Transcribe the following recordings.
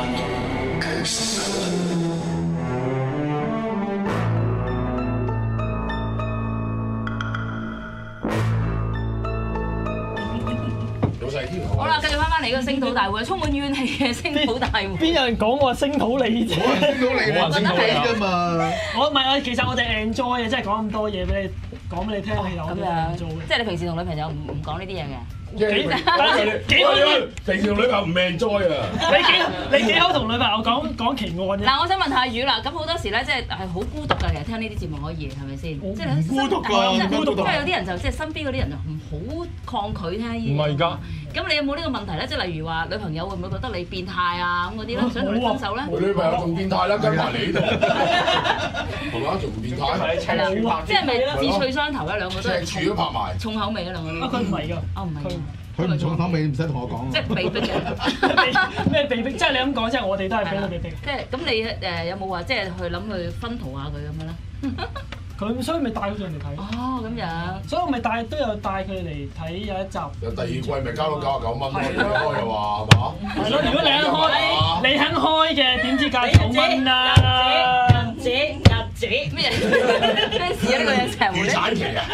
好啦，繼續翻嚟呢個聲討大會，充滿怨氣嘅聲討大會。 邊有人講我聲討你啫？ 我聲討你，我聲討你啫嘛。 我唔係啊，其實我哋 enjoy 嘅，即係講咁多嘢俾你講俾你聽，其實我哋 enjoy 嘅。 即係你平時同女朋友唔講呢啲嘢嘅。 幾好？ 平時同女朋友唔 enjoy 啊！ 你幾好同女朋友講奇案啫？ 嗱，我想問下魚啦，咁好多時咧，即係好孤獨㗎，其實聽呢啲節目可以係咪先？即係孤獨㗎，孤獨㗎。 因為有啲人就即係身邊嗰啲人就唔好抗拒聽呢啲嘢。 唔係㗎。 咁你有冇呢個問題咧？即係例如話女朋友會唔會覺得你變態啊咁嗰啲咧？想同你分手咧？ 我女朋友仲變態啦，跟埋你呢度，係嘛？仲唔變態？ 係啦，即係咪志趣相投咧？兩個都係赤柱都拍埋， 重口味啊兩個都。 佢唔係㗎。 哦，唔係。 佢唔重口味，唔使同我講。 即係被逼嘅。 咩被逼？即係你咁講，即係我哋都係俾佢被逼。 即係咁，你有冇話即係去諗去薰陶下佢咁樣咧？ 佢所以咪帶佢上嚟睇。 哦，咁樣。 所以我咪都有帶佢嚟睇有一集。 有第二季咪交到99蚊咯，如果開嘅話係嘛？ 係咯，如果你肯開嘅，點知99蚊啊？ 日子咩事啊？呢個嘢成日會。 預產期啊！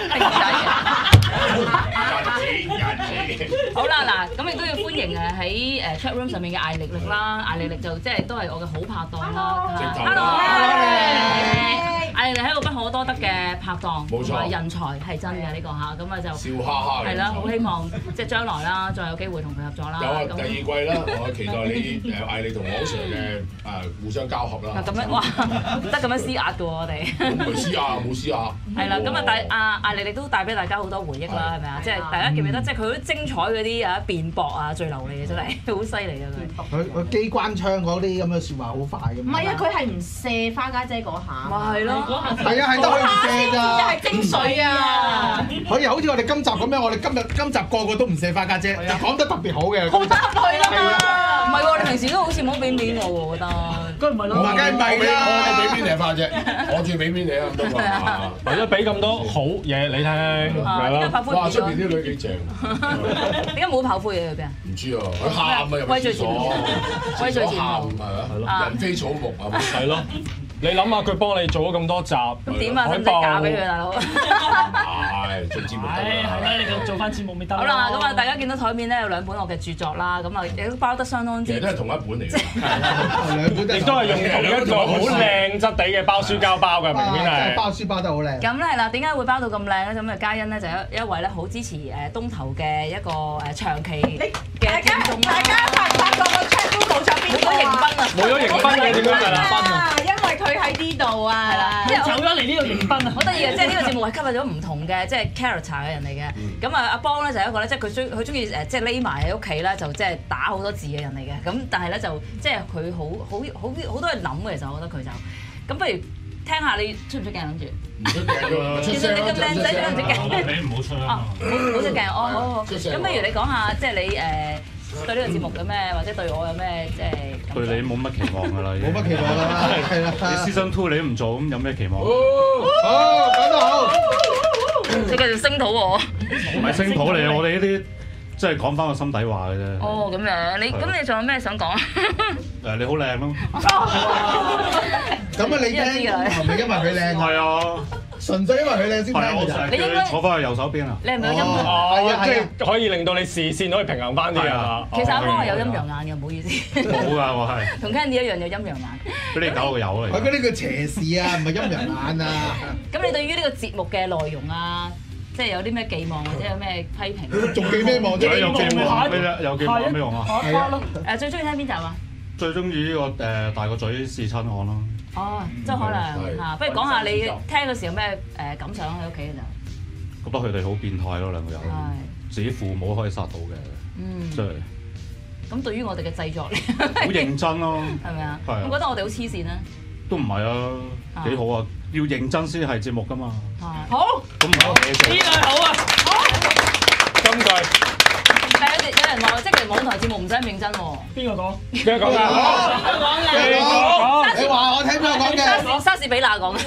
好啦，嗱，咁亦都要歡迎喺chat room 上面嘅艾力力啦，艾力力就即係都係我嘅好拍檔啦。Hello， 艾力力係一個不可多得嘅拍檔， 冇錯， 人才係真嘅呢個嚇，咁啊就笑哈哈係啦，好希望即係將來啦，再有機會同佢合作啦。 有啊，第二季啦，我期待你艾力同我 Sir 嘅互相交合啦。 咁樣哇，得咁樣施壓嘅喎，我哋。 唔係施壓，冇施壓。 係啦，咁啊艾力力都帶俾大家好多回憶啦，係咪啊？即係大家記唔記得？即係佢好精彩嗰啲辯駁啊，最流利嘅真係好犀利啊佢。 佢機關槍嗰啲咁嘅説話好快嘅。 唔係啊，佢係唔射花家姐嗰下。 咪係咯。 係啊，係得佢唔射㗎。 嗰下先係精髓啊！ 可以好似我哋今集咁樣，我哋今集個個都唔射花家姐，就講得特別好嘅。 好得佢啦嘛！ 唔係喎，你平時都好似冇俾面我喎，我覺得。 佢唔係咯。 梗係唔係啦！ 我俾邊你花啫，我中意俾邊你啊咁多嘛。 或者俾咁多好嘢你聽，係咯。 哇！出邊啲女幾正。 點解冇跑灰嘢去邊啊？ 唔知啊，佢喊啊入廁所， 威最喊係啊，人非草木啊， 係咯。你諗下佢幫你做咗咁多集， 咁點啊？使唔使嫁俾佢大佬？ 係做節目得啦。 係啦，你就做翻節目咪得。 好啦，咁啊，大家見到台面咧有兩本我嘅著作啦，咁啊亦都包得相當之。 其實都係同一本嚟嘅。 兩本亦都係用同一個好靚質地嘅包書膠包嘅，明顯係。 包書包得好靚。 咁咧嗱，點解會包到咁靚咧？咁啊，嘉欣咧就一位咧好支持東頭嘅一個長期嘅聽眾啦。 大家發覺個 chat 都冇咗邊個啊？ 冇咗迎賓嘅點樣㗎啦？ 因為佢喺呢度啊，係啦， 走咗嚟呢度迎賓啊！ 好得意嘅，即係呢個節目係吸引咗唔同嘅即係 character 嘅人嚟嘅。咁啊，阿邦咧就係一個咧，即係佢中意即係匿埋喺屋企咧，就即係打好多字嘅人嚟嘅。咁但係咧就即係佢好多嘢諗嘅，其實我覺得佢就咁，不如聽下你出唔出鏡諗住？ 唔出鏡㗎， 其實你咁靚仔出唔出鏡？ 你唔好出啊！ 好出鏡，好。咁不如你講下即係你對呢個節目有咩，或者對我有咩即係？ 對你冇乜期望㗎啦， 冇乜期望啦，係啦。 你 Season 2你都唔做，咁有咩期望？ 好，講得好。 你繼續聲討我。 唔係聲討你，我哋呢啲即係講翻個心底話嘅啫。 哦，咁樣，咁你仲有咩想講啊？ 你好靚咯。 咁啊，你聽係咪因為佢靚？ 係啊。 純粹因為佢靚先聽㗎咋。 你應該坐翻去右手邊啊！ 你係咪有陰陽？ 係啊， 即係可以令到你視線可以平衡翻啲啊！ 其實阿邦係有陰陽眼嘅，唔好意思。 冇㗎，我係。 同 Candy 一樣有陰陽眼。 俾你搞個有嚟。 佢嗰啲叫斜視啊，唔係陰陽眼啊。 咁你對於呢個節目嘅內容啊，即係有啲咩寄望或者有咩批評？ 仲寄咩望啫？ 有寄望咩啫？有寄望咩用啊？ 係啊。 最中意聽邊集啊？ 最中意呢個大個嘴試親案咯。 哦，周海亮嚇，不如講下你聽嗰時有咩感想喺屋企嘅時候？ 覺得佢哋好變態咯，兩個人。自己父母可以殺到嘅，即係。 咁對於我哋嘅製作咧， 好認真咯。 係咪啊？ 係啊。 我覺得我哋好黐線咧。 都唔係啊，幾好啊！要認真先係節目㗎嘛。 好。 咁唔好嘢做。 呢個好啊！ 金句。 但係有人話，即係網台節目唔使咁認真喎。 邊個講？ 邊個講㗎？ 你講。你話我聽邊個講嘅？ 莎士比亞講。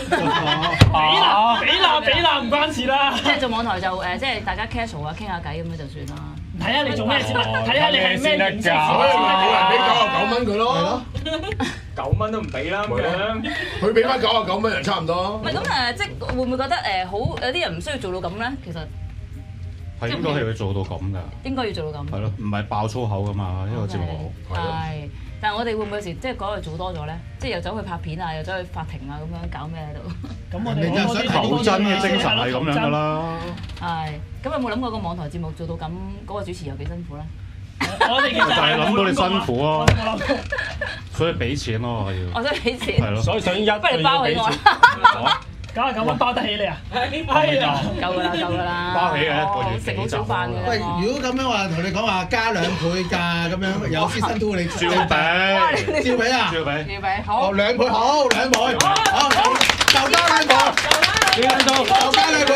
比娜唔關事啦。 即係做網台就即係大家 casual 啊，傾下偈咁樣就算啦。 睇下你做咩節目，睇下你係咩形式。 冇人俾99蚊佢咯。 蚊都唔俾啦咁樣。 佢俾翻99蚊就差唔多。 唔係咁誒，即係會唔會覺得好有啲人唔需要做到咁咧？其實係應該係要做到咁㗎。 應該要做到咁。 係咯，唔係爆粗口㗎嘛，呢個節目。 係，但係我哋會唔會有時即係嗰度做多咗咧？即係又走去拍片啊，又走去法庭啊，咁樣搞咩喺度？ 咁我哋你真係想求真嘅精神係咁樣㗎啦。 係，咁有冇諗過個網台節目做到咁，嗰個主持有幾辛苦咧？ 我哋其實就係諗到你辛苦啊，所以俾錢咯，我要。 我想俾錢。 係咯。 所以想一不如你包起我。 99蚊包得起你啊？係啊， 夠㗎啦，夠㗎啦。 包起嘅一個月食好少飯㗎。 喂，如果咁樣話同你講話加2倍價咁樣，有season 2你照俾， 照俾啊？ 照俾。 預備好。 2倍好，2倍，好，就加2倍， 你睇到就加2倍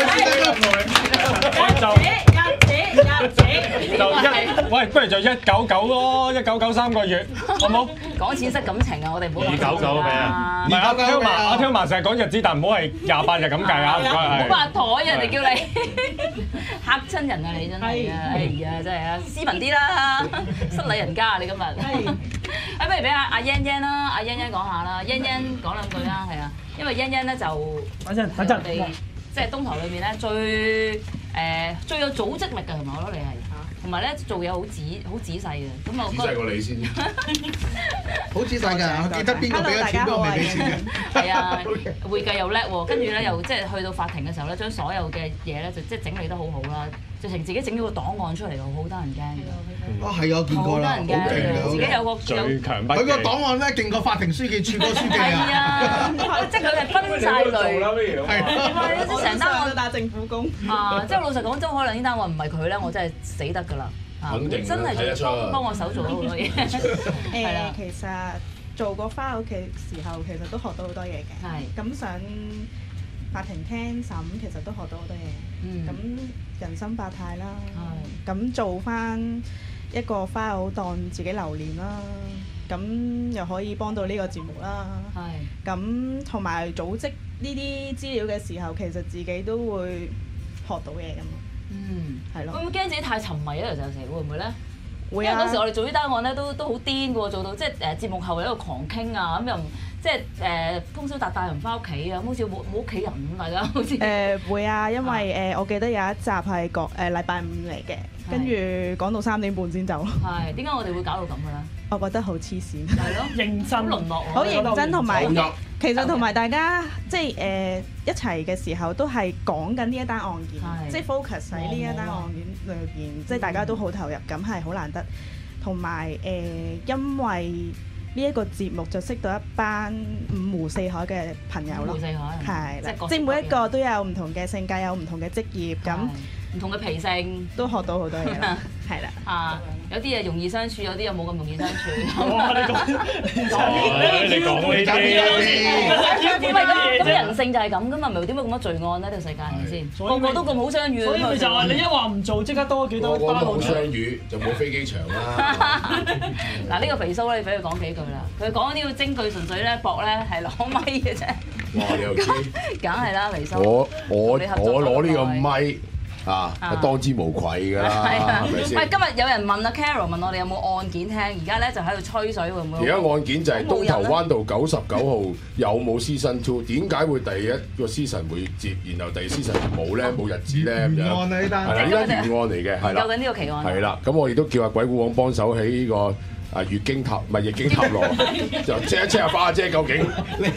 就喂，不如就199咯，199 3個月，好冇？ 講錢失感情啊！我哋唔好講 299俾啊！ 唔係阿 Tilma 成日講日子，但唔好係28日咁計啊！唔該唔好係。 拍台，人哋叫你嚇親人啊！你真係啊！哎呀，真係啊！斯文啲啦，失禮人家啊！你今日，不如俾阿欣欣啦，阿欣欣講下啦，欣欣講兩句啦，係啊，因為欣欣咧就等陣， 我哋即係東頭裏面咧最有組織力嘅，同埋我覺得你係。同埋咧做嘢好仔細嘅，咁啊仔細過你先， 好仔細㗎，我記得邊個俾咗錢，邊個未俾錢嘅。 係啊，會計又叻喎，跟住咧又即係去到法庭嘅時候咧，將所有嘅嘢咧就即係整理得好好啦，直情自己整咗個檔案出嚟喎，好得人驚嘅。 哦，係我見過啦，好勁嘅， 自己有個最強不佢個檔案咧勁過法庭書記處個書記係啊！ 啊，即係佢係分晒類。 係即係成單案打政府工啊！即係老實講，周可能呢單案唔係佢咧，我真係死得㗎啦！ 肯定真係幫我手做咗好多嘢。係啦其實做過翻屋企時候，其實都學到好多嘢嘅。 係。 咁上法庭聽審，其實都學到好多嘢。咁人生百態啦。係。咁做翻一個 file 當自己留念啦。咁又可以幫到呢個節目啦。係。咁同埋組織呢啲資料嘅時候，其實自己都會學到嘢㗎嘛。係咯。 會唔會驚自己太沉迷咧？有時會唔會咧？ 會啊！ 因為嗰時我哋做呢單案咧，都好癲嘅喎，做到即係節目後喺度狂傾啊，咁又即係通宵達旦又唔翻屋企啊，咁好似冇屋企人咁，大家好似會啊，因為我記得有一集係禮拜5嚟嘅，跟住講到3點半先走。係點解我哋會搞到咁嘅咧？ 我覺得好黐線。 係咯， 認真淪落， 好認真同埋，其實同埋大家即係一齊嘅時候都係講緊呢一單案件，即係 focus 喺呢一單案件裏邊，即係大家都好投入，咁係好難得。同埋因為呢一個節目就識到一班五湖四海嘅朋友咯，係啦，即係每一個都有唔同嘅性格，有唔同嘅職業，咁唔同嘅脾性， 都學到好多嘢啦，係啦。 啊，有啲嘢容易相處，有啲又冇咁容易相處。 哇！你講呢啲， 咁人性就係咁噶嘛，唔係點解咁多罪案呢？呢個世界係咪先？個個都咁好相遇。 所以咪就話你一話唔做，即刻多幾多單好相遇就冇飛機場啦。 嗱，呢個肥蘇咧，你俾佢講幾句啦。佢講呢個證據純粹咧搏咧係攞咪嘅啫。 哇！你又知？ 梗係啦，肥蘇。 我攞呢個咪。當之無愧㗎啦，係咪先？ 喂，今日有人問阿 Carol 問我哋有冇案件聽，而家咧就喺度吹水會唔會？ 而家案件就係東頭灣道99號有冇 season 2？點解會第一個 season 會接，然後第二 season 冇咧？冇日子咧咁樣。 案啊呢單， 係啦，呢單懸案嚟嘅，係啦。 究竟呢個奇案？ 係啦，咁我亦都叫阿鬼古王幫手喺呢個。月經塔唔係易經塔羅，就 check 一 check 阿花姐究竟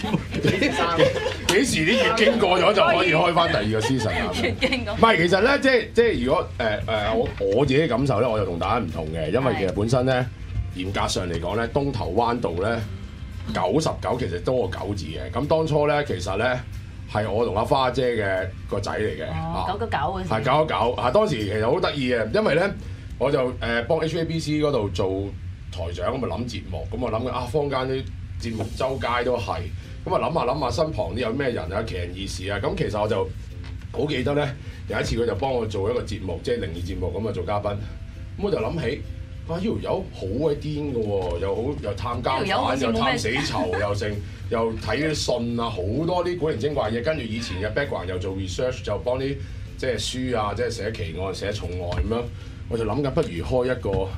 幾時啲月經過咗就可以開翻第二個 season 啊？ 月經咁。 唔係，其實咧，即係如果我自己嘅感受咧，我就同大家唔同嘅，因為其實本身咧嚴格上嚟講咧，東頭灣道咧99其實多個9字嘅。咁當初咧，其實咧係我同阿花姐嘅個仔嚟嘅。 999嗰時。 係999嚇，當時其實好得意嘅，因為咧我就幫 HABC 嗰度做台長，咁咪諗節目，咁我諗嘅坊間啲節目周街都係，咁啊諗下身旁啲有咩人啊，奇人異事啊，咁其實我就好記得咧，有一次佢就幫我做一個節目，即係靈異節目咁啊做嘉賓，咁我就諗起呢條友好鬼癲嘅喎，又探監犯，又探死囚，又剩又睇啲信啊，好多啲古靈精怪嘢，跟住以前嘅 background 又做 research， 就幫啲即係書啊，即係寫奇案、寫重案咁樣，我就諗緊不如開一個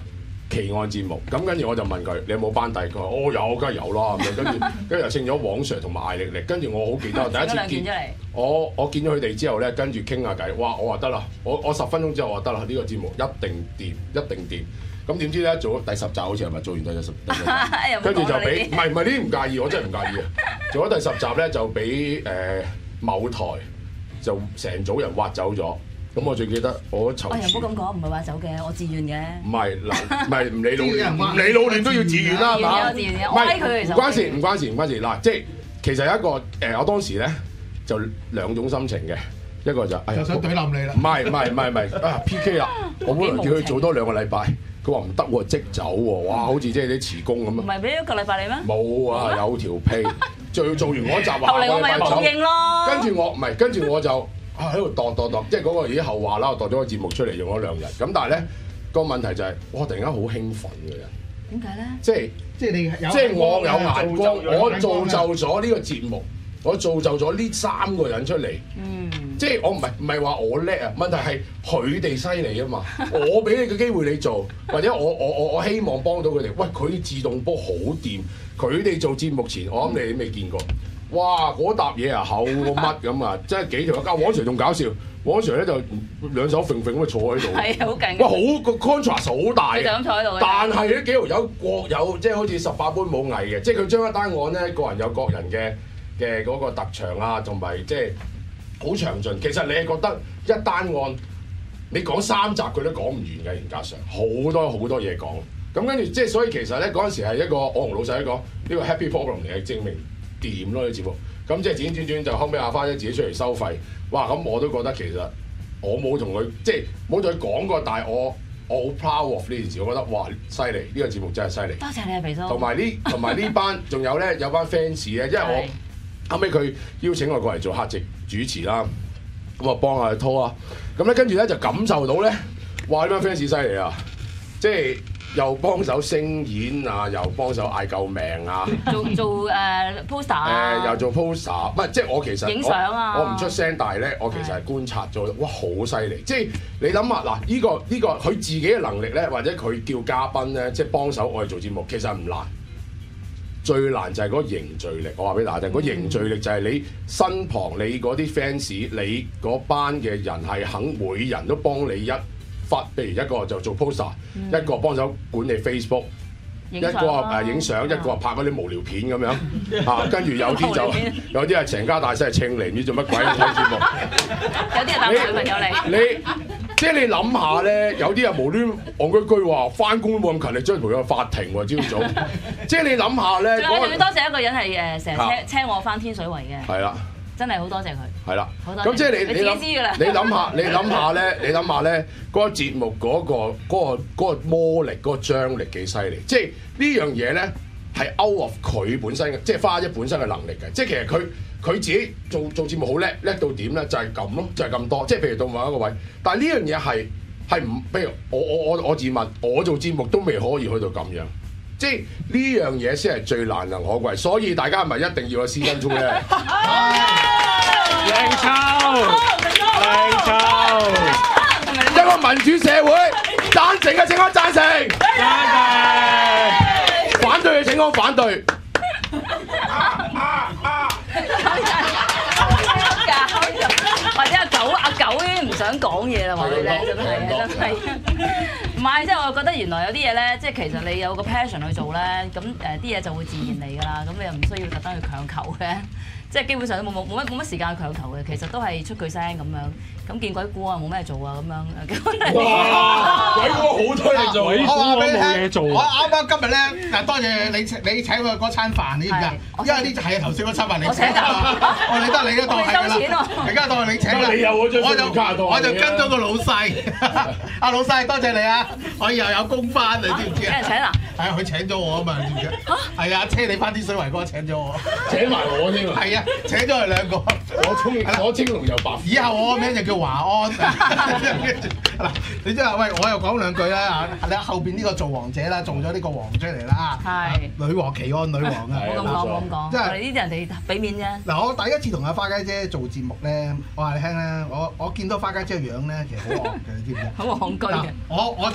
奇案節目。咁跟住我就問佢：你有冇班底？佢話：哦有，梗係有啦。咁樣跟住又請咗黃 Sir 同埋艾力力。跟住我好記得第一次見我見咗佢哋之後咧，跟住傾下偈。哇！我話得啦，我10分鐘之後話得啦，呢個節目一定掂，一定掂。咁點知咧做咗第10集好似係咪做完第10集？跟住就俾唔係呢啲唔介意，我真係唔介意啊！做咗第10集咧就俾某台就成組人挖走咗。咁我最記得我籌。 又唔好咁講，唔係挖走嘅，我自願嘅。 唔係嗱，唔係唔理老亂，唔理老亂都要自願啦，係嘛？ 自願嘅，我威佢其實。 唔關事嗱，即係其實有一個我當時咧就2種心情嘅。一個就就想懟冧你啦。 唔係啊 PK 啦！我本來叫佢做多2個禮拜，佢話唔得喎，即走喎！哇，好似即係啲辭工咁啊！ 唔係俾1個禮拜你咩？ 冇啊，有條屁！做完嗰集話後嚟我咪報應咯。 跟住我就喺度度，即係嗰個已經後話啦。我度咗個節目出嚟用咗2日，咁但係咧個問題就係我突然間好興奮嘅人。 點解咧？ 即係我有眼光，我造就咗呢個節目。我造就咗呢3個人出嚟，即係我唔係話我叻啊，問題係佢哋犀利啊嘛。我俾你個機會你做，或者我希望幫到佢哋。喂，佢自動波好掂，佢哋做節目前，我諗你未見過。哇！嗰沓嘢啊厚過乜咁啊，即係幾條加黃 Sir 仲搞笑，黃 Sir 咧就兩手揈揈咁坐喺度， 係好勁。 哇！好個 contrast 好大， 就咁坐喺度。 但係呢幾條友各有即係好似18般武藝嘅，即係佢將一單案咧，個人有各人嘅嗰個特長啊，同埋即係好詳盡。其實你係覺得一單案你講3集佢都講唔完嘅，嚴格上好多嘢講。咁跟住即係所以其實咧嗰陣時係一個我同老細講呢個 happy problem 嚟嘅，證明掂咯啲節目。咁即係轉就後尾阿花姐自己出嚟收費。哇！咁我都覺得其實我冇同佢即係冇同佢講過，但係我好 proud of 呢件事。我覺得哇犀利，呢個節目真係犀利。 多謝你啊，肥叔。 同埋呢班仲有咧有班 fans 咧，因為我。後尾佢邀請我過嚟做客席主持啦，咁啊幫下佢拖啊，咁咧跟住咧就感受到咧，哇！呢班 fans 犀利啊，即係又幫手聲演啊，又幫手嗌救命啊， 做poster 啊， 又做 poster， 唔係即係我其實影相啊， 我唔出聲，但係咧我其實係觀察咗，哇好犀利！即係你諗下嗱，呢個佢自己嘅能力咧，或者佢叫嘉賓咧，即係幫手我哋做節目，其實唔難。最難就係嗰個凝聚力，我話俾大家聽，嗰凝聚力就係你身旁你嗰啲 fans，你嗰班嘅人係肯每人都幫你一忽，譬如一個就做 poster，一個幫手管理 Facebook，一個影相，一個拍嗰啲無聊片咁樣啊，跟住有啲係成家大細係稱嚟，唔知做乜鬼睇節目， 有啲係帶女朋友嚟， 你即係你諗下咧，有啲人無端戇居居話翻工都冇咁勤力，將佢去法庭喎朝早。即係你諗下咧， 仲要多謝一個人係成日車我翻天水圍嘅。係啦，真係好多謝佢。係啦，咁即係你自己知㗎啦。你諗下咧，嗰個節目嗰個魔力、嗰個張力幾犀利。即係呢樣嘢咧係 out of 佢本身嘅，即係花姐本身嘅能力嘅。即係其實佢自己做節目好叻到點咧？就係咁咯，就係咁多。即係譬如到某一個位，但係呢樣嘢係唔，譬如我自問，我做節目都未可以去到咁樣。即係呢樣嘢先係最難能可貴，所以大家係咪一定要有私生中咧？ 靚抽， 一個民主社會，贊成嘅請我贊成，反對嘅請我反對。 或者阿九已經唔想講嘢啦，話你咧真係。唔係，即係我覺得原來有啲嘢咧，即係其實你有個 passion 去做咧，咁啲嘢就會自然嚟㗎啦，咁你又唔需要特登去強求嘅，即係基本上都冇乜時間強求嘅，其實都係出句聲咁樣，咁見鬼故啊冇咩做啊咁樣。 哇！鬼故好推你做， 我話俾你聽， 做我啱啱今日咧，嗱多謝你請我嗰餐飯，你知唔知啊？因為呢就係頭先嗰餐飯你請㗎，我理得你都當係㗎啦，而家當係你請啦，我就跟咗個老細，阿老細多謝你啊！我又有工翻，你知唔知啊？ 俾人請啊！ 係啊，佢請咗我啊嘛，知唔知啊？係啊，車你翻天水圍嗰個請咗我， 請埋我添啊！ 係啊，請咗佢2個， 我青龍又白。 以後我個名就叫華安。嗱，你即係喂，我又講2句啦嚇，你後邊呢個做王者啦，做咗呢個王出嚟啦，係女王奇案女王啊！ 冇咁講，冇咁講，即係呢啲人哋俾面啫。 嗱，我第一次同阿花家姐做節目咧，我話你聽咧，我見到花家姐嘅樣咧，其實好戇嘅，你知唔知？ 好戇居嘅。 我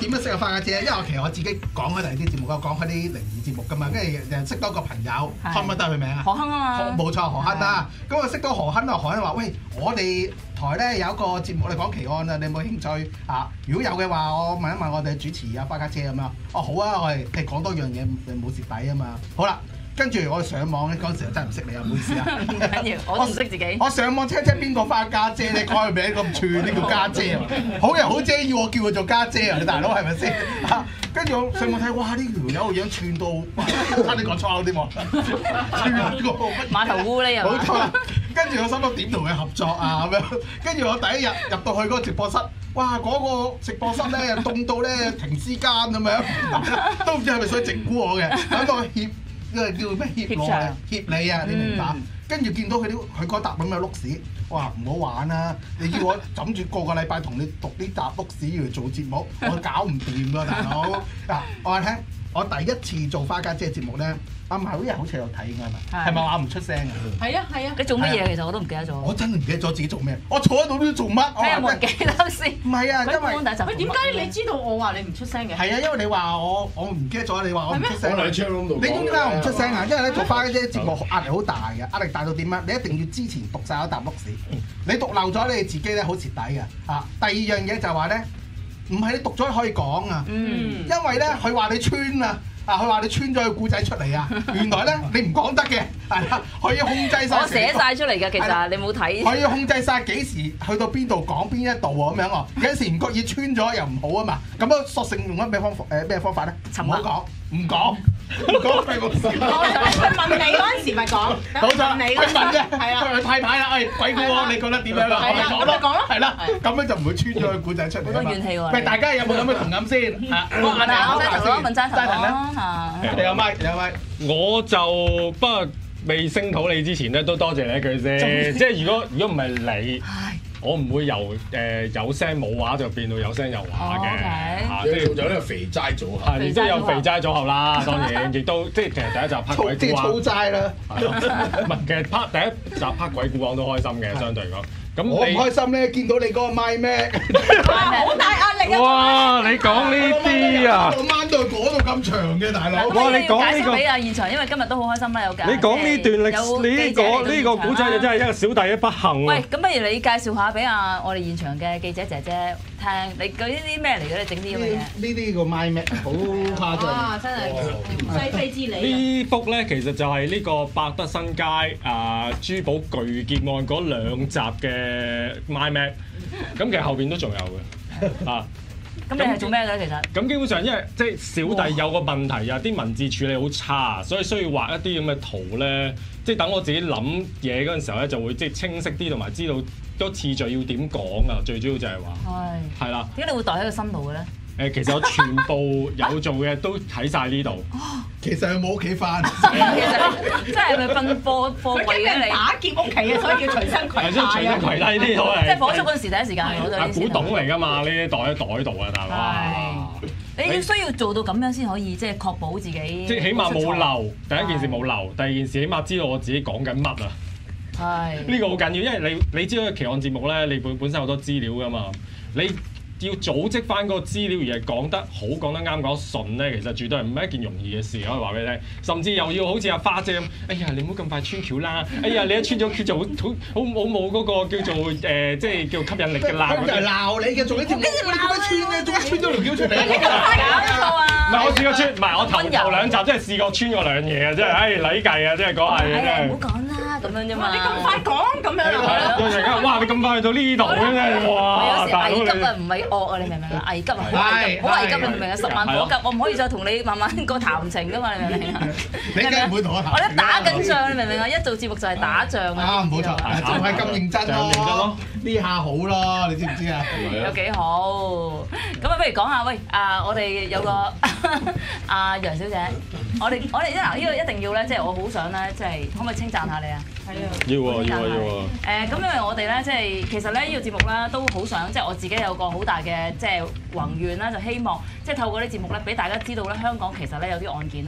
點樣識阿花家姐？因為其實我自己講開第二啲節目，我講開啲靈異節目㗎嘛，跟住又識多個朋友，可唔可以得佢名啊？ 何亨啊嘛， 冇錯，何亨啊。咁我識到何亨啊，何亨話：喂，我哋台咧有一個節目，你講奇案啊，你有冇興趣啊？如果有嘅話，我問一問我哋主持啊，花家姐咁樣。哦，好啊，我哋講多樣嘢，冇蝕底啊嘛。好啦。跟住我上網咧，嗰陣時真係唔識你啊，唔好意思啊。 唔緊要，我都唔識自己。 我上網 check 邊個花家姐，你改個名咁串，呢叫家姐啊！好人好姐要我叫佢做家姐啊，你大佬係咪先？跟住我上網睇，哇！呢條友個樣串到，差啲講錯添喎，串過馬頭烏呢係嘛？ 冇錯啦。跟住我心諗點同佢合作啊咁樣。跟住我第一日入到去嗰個直播室，哇！嗰個直播室咧凍到咧停屍間咁樣，都唔知係咪想整蠱我嘅，等個協。叫咩協我啊？協你啊！你明白？跟住見到佢嗰沓咁嘅碌屎，哇！唔好玩啦！你叫我諗住個禮拜同你讀呢沓碌屎嚟做節目，我搞唔掂㗎，大佬。嗱，我話聽，我第一次做花家姐節目咧，阿馬好似好似有睇㗎係咪話唔出聲㗎？ 係啊係啊！ 你做乜嘢？其實我都唔記得咗。 我真係唔記得咗自己做咩，我坐喺度都做乜？ 睇有冇人記得先？ 唔係啊，因為喂點解你知道我話你唔出聲嘅？ 係啊，因為你話我唔記得咗，你話我唔出聲。 我喺 channel 度。 你點解我唔出聲啊？因為咧做花家姐節目壓力好大嘅，壓力大到點啊？你一定要之前讀晒一沓碌屎，你讀漏咗你自己咧好蝕底嘅啊！第二樣嘢就係話咧，唔係你讀咗可以講啊，因為咧佢話你穿啊。佢話你穿咗個故仔出嚟啊！原來咧你唔講得嘅，係啦，可以控制晒。 我寫晒出嚟嘅，其實你冇睇。 可以控制晒幾時去到邊度講邊一度喎咁樣喎。有陣時唔覺意穿咗又唔好啊嘛。咁樣索性用咗咩方法咧？唔好講，唔講係冇事。 佢問你嗰陣時咪講， 冇錯，佢問啫， 係啊， 佢太太啦，鬼故喎，你覺得點樣啊？我咪講咯，係啦，咁樣就唔會穿咗個故仔出嚟。 好多怨氣喎。 喂，大家有冇咁嘅同感先？ 我問齋藤咯。 你有咪？ 我就不過未聲討你之前咧，都多謝你一句先。即係如果唔係你，我唔會由有聲冇話就變到有聲有話嘅。 即係有呢個肥齋組合。 係，即係有肥齋組合啦。當然，亦都即係其實第一集拍鬼故啊。 粗齋啦。 唔係，其實第一集拍鬼故講都開心嘅，相對講。咁我唔開心咧，見到你嗰個麥咩？ 好大壓力啊！ 哇！你講呢啲啊？ 我掹到嗰度咁長嘅大佬。 哇！你講呢個俾啊現場，因為今日都好開心啦，有㗎。 你講呢段歷史，呢個古仔就真係一個小弟嘅不幸。 喂，咁不如你介紹下俾我哋現場嘅記者姐姐聽，你嗰啲咩嚟嘅？你整啲咁嘅嘢？ 呢啲個麥咩？好誇張。 哇！真係非非之理。 呢幅咧其實就係呢個百德新街珠寶巨劫案嗰2集嘅 My Mac， 咁其實後邊都仲有嘅啊。 咁你係做咩嘅其實？ 咁基本上因為即係小弟有個問題啊，啲文字處理好差，所以需要畫一啲咁嘅圖咧，即係等我自己諗嘢嗰陣時候咧，就會即係清晰啲，同埋知道個次序要點講啊。最主要就係話係啦。點解你會袋喺個心度嘅咧？其實我全部有做嘅都喺晒呢度。 其實佢冇屋企翻。 其實真係咪分貨櫃嘅你？ 打劫屋企啊，所以叫隨身攜帶。 係，隨身攜帶呢啲都係。 即係火燭嗰陣時第一時間攞咗呢啲。 古董嚟㗎嘛，呢啲袋喺袋度啊，大佬。 你需要做到咁樣先可以，即係確保自己。 即係起碼冇漏，第一件事冇漏，第二件事起碼知道我自己講緊乜啊。 係。呢個好緊要，因為你知道奇案節目咧，你本身好多資料㗎嘛，你要組織翻個資料而係講得好、講得啱、講得順咧，其實絕對唔係一件容易嘅事，可以話俾你聽。甚至又要好似阿花姐咁，哎呀，你唔好咁快穿橋啦！哎呀，你一穿咗橋就好冇嗰個叫做即係叫吸引力嘅啦。 咁就係鬧你嘅，做呢條，你做乜穿咧？做乜穿咗條橋出嚟？ 唔係我試過穿，唔係我頭2集真係試過穿過兩嘢啊！真係禮計啊！真係講係真係。 唔好講啦，咁樣啫嘛。 你咁快講咁樣啊？ 哇！你咁快去到呢度嘅真係哇！ 有時危急啊，唔係惡啊，你明唔明啊？危急啊，好危急，你明唔明啊？10萬火急，我唔可以再同你慢慢個談情噶嘛，你明唔明啊？ 你梗係唔會同我談。 我哋打緊仗，你明唔明啊？一做節目就係打仗啊！ 冇錯，就係咁認真咯。呢下好咯，你知唔知啊？ 有幾好？咁啊，不如講下喂我哋有個楊小姐，我哋嗱呢個一定要咧，即係我好想咧，即係可唔可以稱讚下你啊？係啊， 要啊！ 咁因為我哋咧，即係其實咧呢個節目咧都好想，即係我自己有個好大嘅即係宏願啦，就希望即係透過啲節目咧，俾大家知道咧，香港其實咧有啲案件咧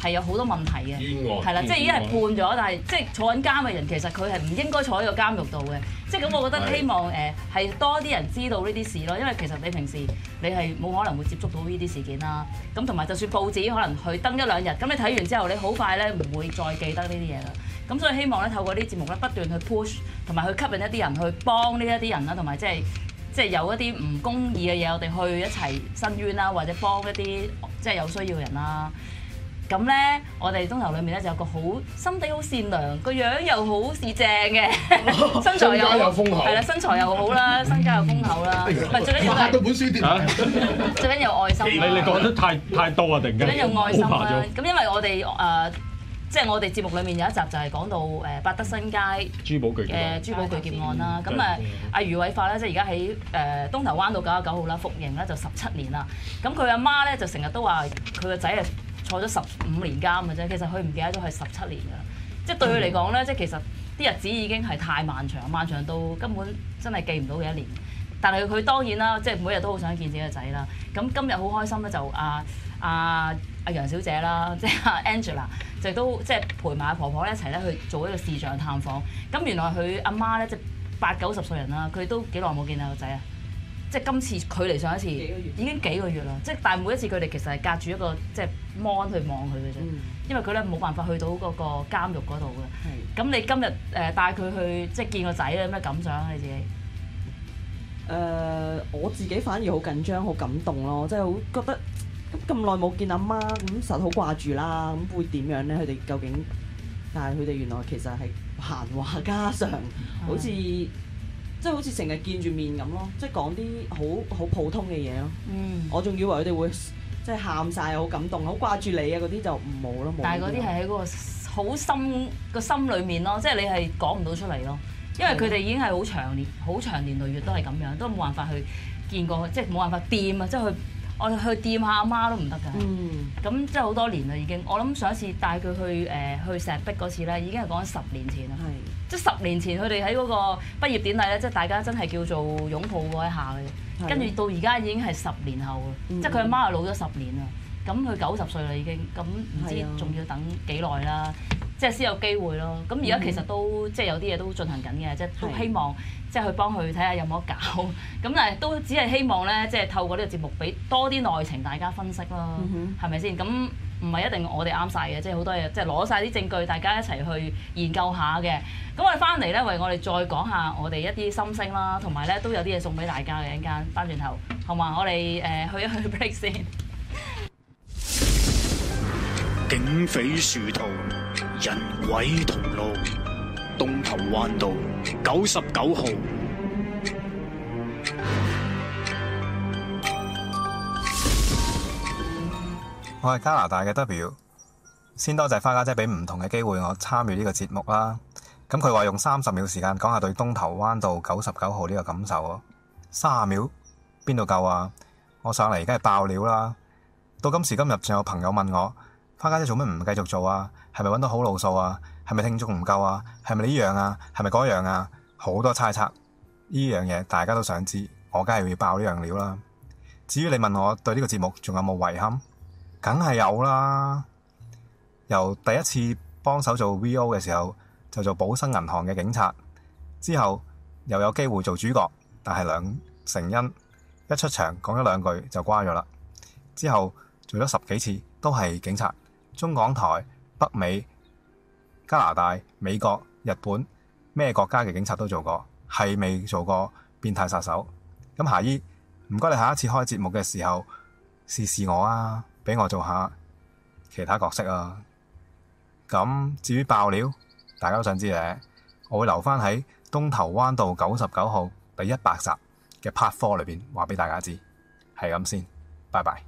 係有好多問題嘅，係啦，即係已經係判咗，但係即係坐緊監嘅人其實佢係唔應該坐喺個監獄度嘅，即係咁我覺得希望係多啲人知道呢啲事咯，因為其實你平時你係冇可能會接觸到呢啲事件啦，咁同埋就算報紙可能去登一兩日，咁你睇完之後你好快咧唔會再記得呢啲嘢啦，咁所以希望咧透過呢啲節目咧不斷去 push 同埋去吸引一啲人去幫呢一啲人啦，同埋即係有一啲唔公義嘅嘢，我哋去一齊申冤啦，或者幫一啲即係有需要嘅人啦。咁咧，我哋東頭裏面咧就有個好心地好善良，個樣又好似正嘅，身材又係啦，身材又好啦，身家又豐厚啦，唔係最緊要係到本書店， 最緊要有愛心。 你講得太多啊！突然間最緊要有愛心啦。咁因為我哋即係我哋節目裏面有一集就係講到百德新街珠寶巨劫案啦。咁阿余偉發咧，即係而家喺東頭灣道99號啦，服刑咧就17年啦。咁佢阿媽咧就成日都話佢個仔係坐咗15年監嘅啫，其實佢唔記得咗係17年㗎啦。即係對佢嚟講咧，即係其實啲日子已經係太漫長，漫長到根本真係記唔到嘅一年。但係佢當然啦，即係每日都好想見自己嘅仔啦。咁今日好開心咧，就阿楊小姐啦，即係阿 Angela，就都即係陪埋阿婆婆一齊咧去做一個視像探訪。咁原來佢阿媽咧即係80、90歲人啦，佢都幾耐冇見到個仔啊！即係今次距離上一次已經幾個月啦。即係但係每一次佢哋其實係隔住一個即係 mon 去望佢嘅啫，因為佢咧冇辦法去到嗰個監獄嗰度嘅。咁你今日帶佢去即係見個仔咧，有咩感想啊？你自己？ 我自己反而好緊張、好感動咯，即係好覺得咁耐冇見阿媽，咁實好掛住啦。咁會點樣咧？佢哋究竟？但係佢哋原來其實係閒話家常，好似即係好似成日見住面咁咯，即係講啲好普通嘅嘢咯。我仲以為佢哋會即係喊晒，好感動，好掛住你啊嗰啲就冇咯。 但係嗰啲係喺嗰個好深個心裡面咯，即係你係講唔到出嚟咯。因為佢哋已經係好長年累月都係咁樣，都冇辦法去見過，即係冇辦法掂啊！即係我哋去掂下阿媽都唔得㗎。咁即係好多年啦已經。我諗上一次帶佢去石壁嗰次咧，已經係講緊10年前啦。即係10年前佢哋喺嗰個畢業典禮咧，即係大家真係叫做擁抱過一下嘅。跟住到而家已經係10年後啦，即係佢阿媽係老咗10年啦。咁佢90歲啦已經，咁唔知仲要等幾耐啦？即係先有機會咯。咁而家其實都即係有啲嘢都進行緊嘅，即係都希望即係去幫佢睇下有冇得搞。咁但係都只係希望咧，即係透過呢個節目俾多啲內情大家分析咯，係咪先？咁唔係一定我哋啱晒嘅，即係好多嘢即係攞晒啲證據，大家一齊去研究下嘅。咁我哋翻嚟咧，為我哋再講下我哋一啲心聲啦，同埋咧都有啲嘢送俾大家嘅。一陣間翻轉頭，好嘛？我哋去一去 break 先。 警匪殊途，人鬼同路，東頭灣道99號。 我係加拿大嘅 W， 先多謝花家姐俾唔同嘅機會我參與呢個節目啦。咁佢話用30秒時間講下對東頭灣道99號呢個感受喎。30秒邊度夠啊？我上嚟而家係爆料啦。到今時今日仲有朋友問我，花家姐做咩唔繼續做啊？係咪揾到好路數啊？係咪聽眾唔夠啊？係咪呢樣啊？係咪嗰樣啊？好多猜測，呢樣嘢大家都想知，我梗係要爆呢樣料啦。至於你問我對呢個節目仲有冇遺憾，梗係有啦。由第一次幫手做 VO 嘅時候，就做寶生銀行嘅警察，之後又有機會做主角，但係梁成恩一出場講咗2句就瓜咗啦。之後做咗10幾次都係警察，中港台、北美、加拿大、美國、日本咩國家嘅警察都做過，係未做過變態殺手。咁夏姨，唔該你下一次開節目嘅時候試試我啊，俾我做下其他角色啊。咁至於爆料，大家都想知嘅，我會留翻喺東頭灣道99號第100集嘅 Part 4裏邊話俾大家知。係咁先，拜拜。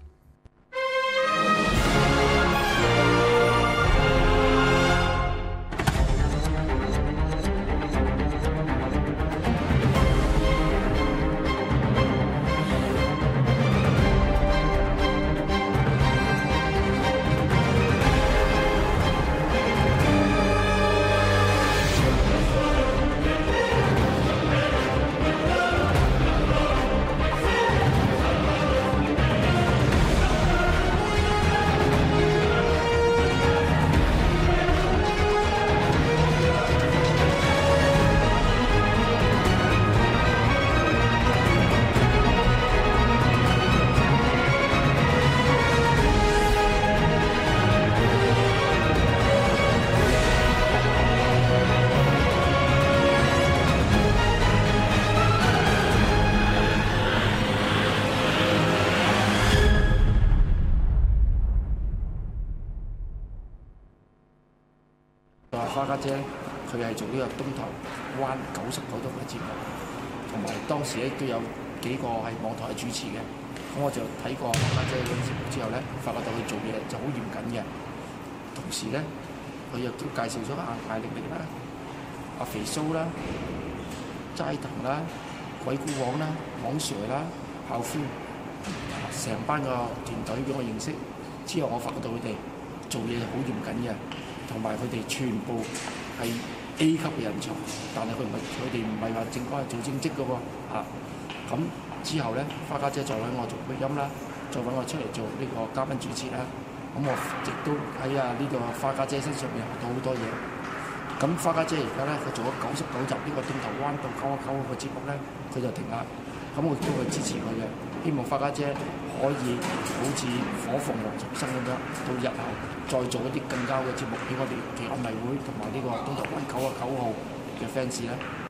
話花家姐咧，佢係做呢個東頭灣99度嘅節目，同埋當時咧都有幾個係網台主持嘅。咁我就睇過花家姐嗰啲節目之後咧，發覺到佢做嘢就好嚴謹嘅。同時咧，佢亦都介紹咗艾力力啦、阿肥蘇啦、齋藤啦、鬼故王啦、網 Sir 啦、校夫，成班個團隊俾我認識。之後我發覺到佢哋做嘢好嚴謹嘅，同埋佢哋全部係 A 級嘅人才，但係佢哋唔係話正講係做正職嘅喎咁之後咧，花家姐再揾我做配音啦，再揾我出嚟做呢個嘉賓主持啦。咁我亦都喺呢個花家姐身上面學到好多嘢。咁花家姐而家咧，佢做咗99集呢個東頭灣道919個節目咧，佢就停啦。咁我亦都會支持佢嘅，希望花家姐可以好似火鳳凰重生咁樣，到日後再做一啲更加嘅節目俾我哋奇案迷會同埋呢個東頭灣99號嘅 fans 咧。